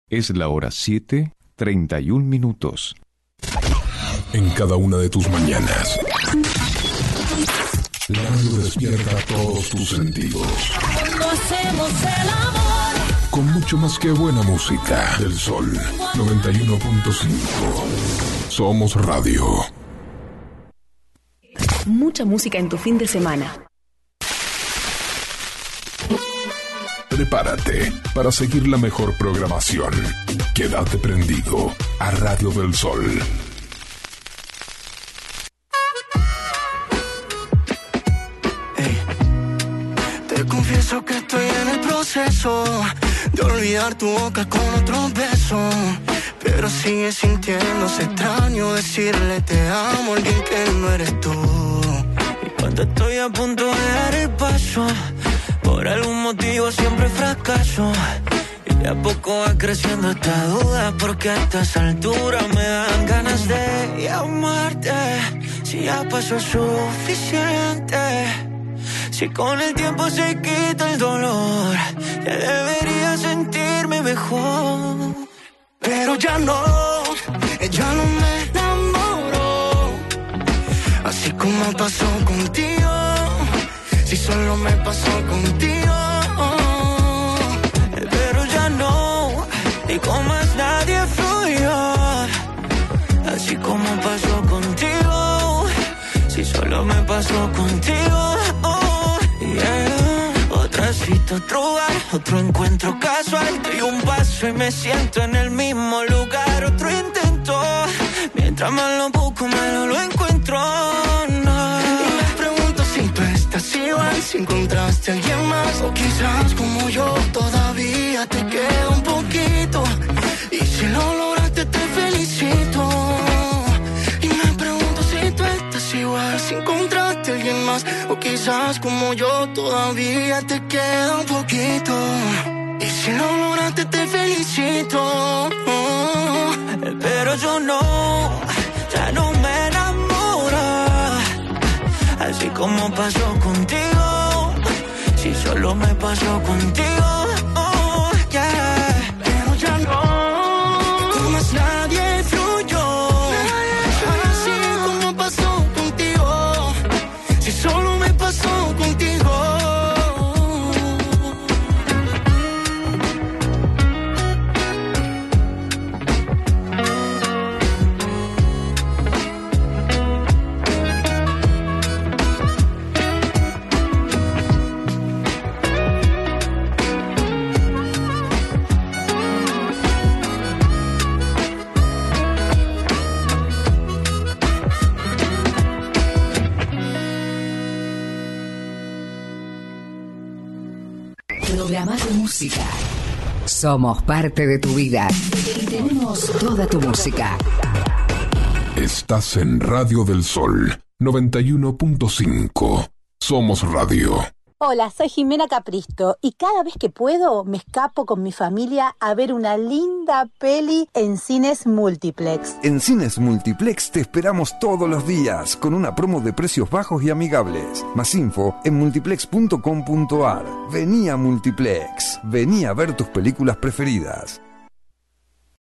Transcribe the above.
Es la hora 7:31. En cada una de tus mañanas, la radio despierta todos tus sentidos. Cuando hacemos el amor, con mucho más que buena música. Del Sol 91.5. Somos radio. Mucha música en tu fin de semana. Prepárate para seguir la mejor programación. Quédate prendido a Radio del Sol. Hey, te confieso que estoy en el proceso de olvidar tu boca con otro beso, pero sigue sintiéndose extraño decirle te amo a alguien que no eres tú. Y cuando estoy a punto de dar el paso, por algún motivo siempre fracaso. Y de a poco va creciendo esta duda, porque a estas alturas me dan ganas de llamarte. Si ya pasó suficiente, si con el tiempo se quita el dolor, ya debería sentirme mejor. Pero ya no me enamoro, así como pasó contigo. Si solo me pasó contigo, pero ya no, y con más nadie fluyó. Así como pasó contigo, si solo me pasó contigo. Yeah. Otra cita, otro bar, otro encuentro casual. Doy un paso y me siento en el mismo lugar. Otro intento, mientras más lo busco, más lo encuentro. No. Y me pregunto si tú estás igual, si encontraste a alguien más, o quizás como yo todavía te queda un poquito. Y si lo lograste te felicito. Y me pregunto si tú estás igual, si encontraste a alguien más, o quizás como yo todavía te queda un poquito. Y si lo lograste te felicito. Pero yo no, ya no me enamoro, así como pasó contigo, si solo me pasó contigo, oh, yeah. Pero ya no, con más nadie fluyó, así como pasó contigo, si solo me pasó contigo. Programa de música. Somos parte de tu vida y tenemos toda tu música. Estás en Radio del Sol 91.5. Somos radio. Hola, soy Jimena Capristo y cada vez que puedo me escapo con mi familia a ver una linda peli en Cines Multiplex. En Cines Multiplex te esperamos todos los días con una promo de precios bajos y amigables. Más info en multiplex.com.ar. Vení a Multiplex. Vení a ver tus películas preferidas.